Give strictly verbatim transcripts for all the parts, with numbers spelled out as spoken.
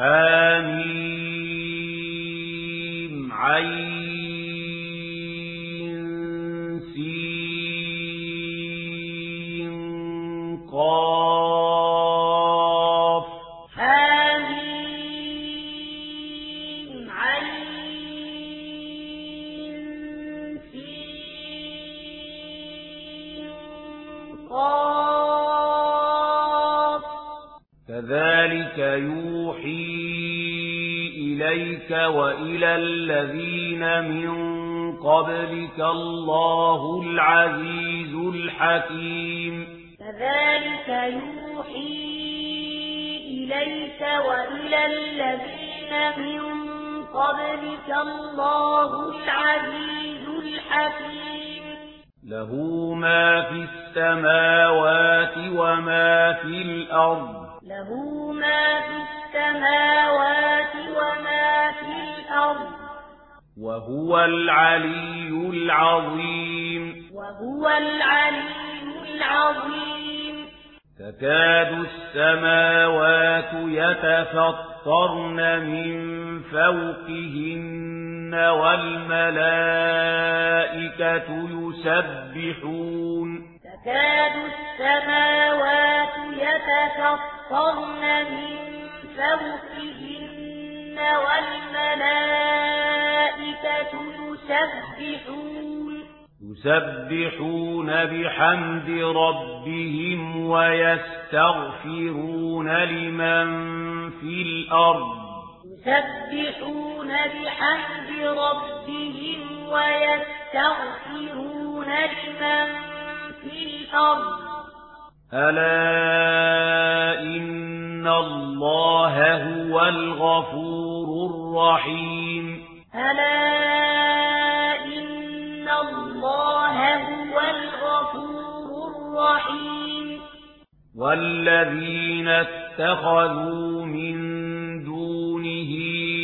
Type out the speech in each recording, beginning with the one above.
حم عين سين قاف حم عين سين قاف كذلك يوحي إليك وإلى الذين من قبلك الله العزيز الحكيم كذلك يوحي إليك وإلى الذين من قبلك الله العزيز الحكيم له ما في السماوات وما في الأرض له ما في السماوات وما في الأرض وهو العلي العظيم وهو العلي العظيم تكاد السماوات يتفطرن من فوقهن والملائكة يسبحون تكاد السماوات يتفطرن من فوقهن والملائكة يسبحون يسبحون بحمد ربهم ويستغفرون لمن في الأرض يسبحون بحمد ربهم ويستغفرون لمن في الأرض ألا إن الله هو الغفور الرحيم ألا إن الله هو الغفور الرحيم والذين اتخذوا من دونه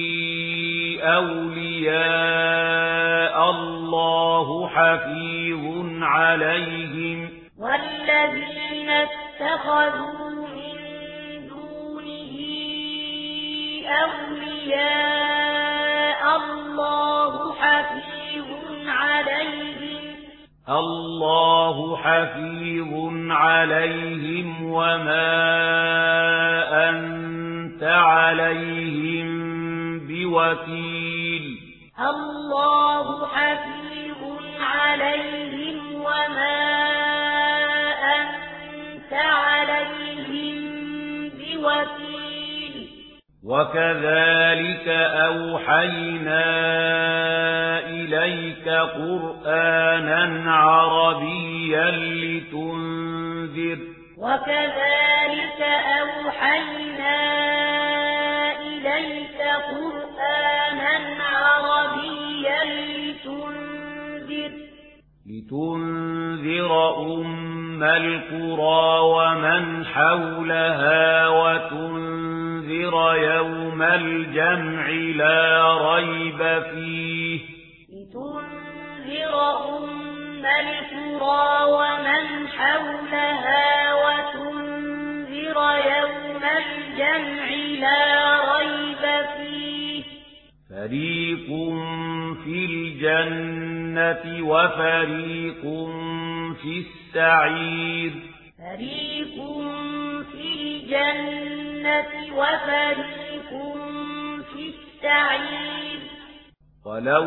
أولياء الله حفيظ عليهم والذين اتخذوا من دونه أولياء الله حفيظ عليهم الله حفيظ عليهم وما أنت عليهم بوكيل الله حفيظ عليهم وما أنت عليهم بوكيل وكذلك أوحينا إليك قرآنا عربيا لتنذر وكذلك أوحينا إليك قرآنا عربيا لتنذر لتنذر أم القرى ومن حولها وتنذر يوم الجمع لا ريب فيه لتنذر أم القرى ومن حولها وتنذر يوم الجمع لا ريب فيه فريق في الجنة وفريق في السعير فريق في الجنة وفريق في السعير ولو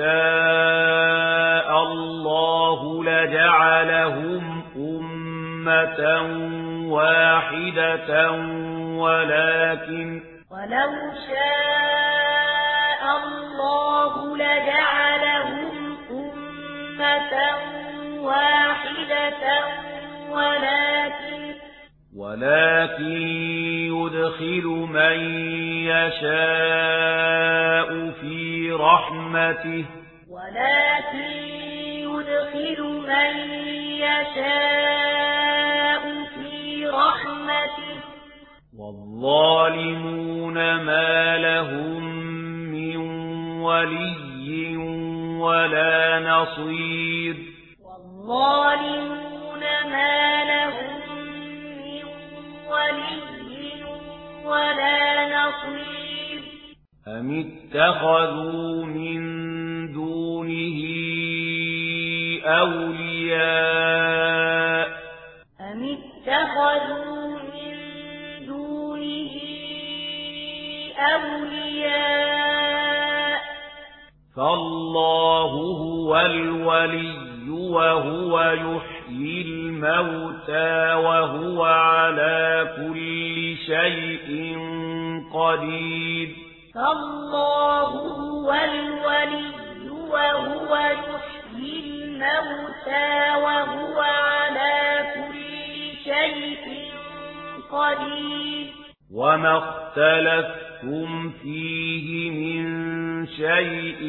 شاء الله لجعلهم أمة واحدة ولكن ولو شاء الله لجعلهم أمة واحدة ولكن ولكن يدخل من يشاء في رحمته ولكن يدخل من يشاء في رحمته والظالمون ما لهم من ولي ولا نصير والظالمون ما لهم من ولي ولا نصير أم اتخذوا من دونه أولياء أم اتخذوا من دونه أولياء فالله هو الولي وهو يحيي الموتى وهو على كل شيء قدير فالله هو الولي وهو يحيي الموتى وهو على كل شيء قدير وما اختلفتم فيه من شيء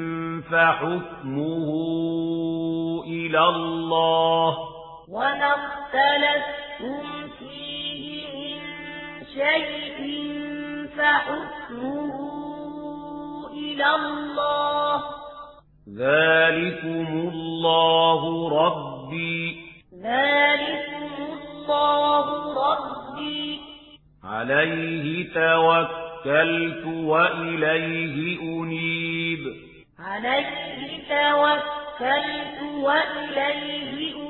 فحكمه إلى الله وما اختلفتم فيه من شيء فحكمه إلى الله ذلكم الله ربي ذلكم الله ربي عليه توكلت وإليه أنيب عليه توكلت وإليه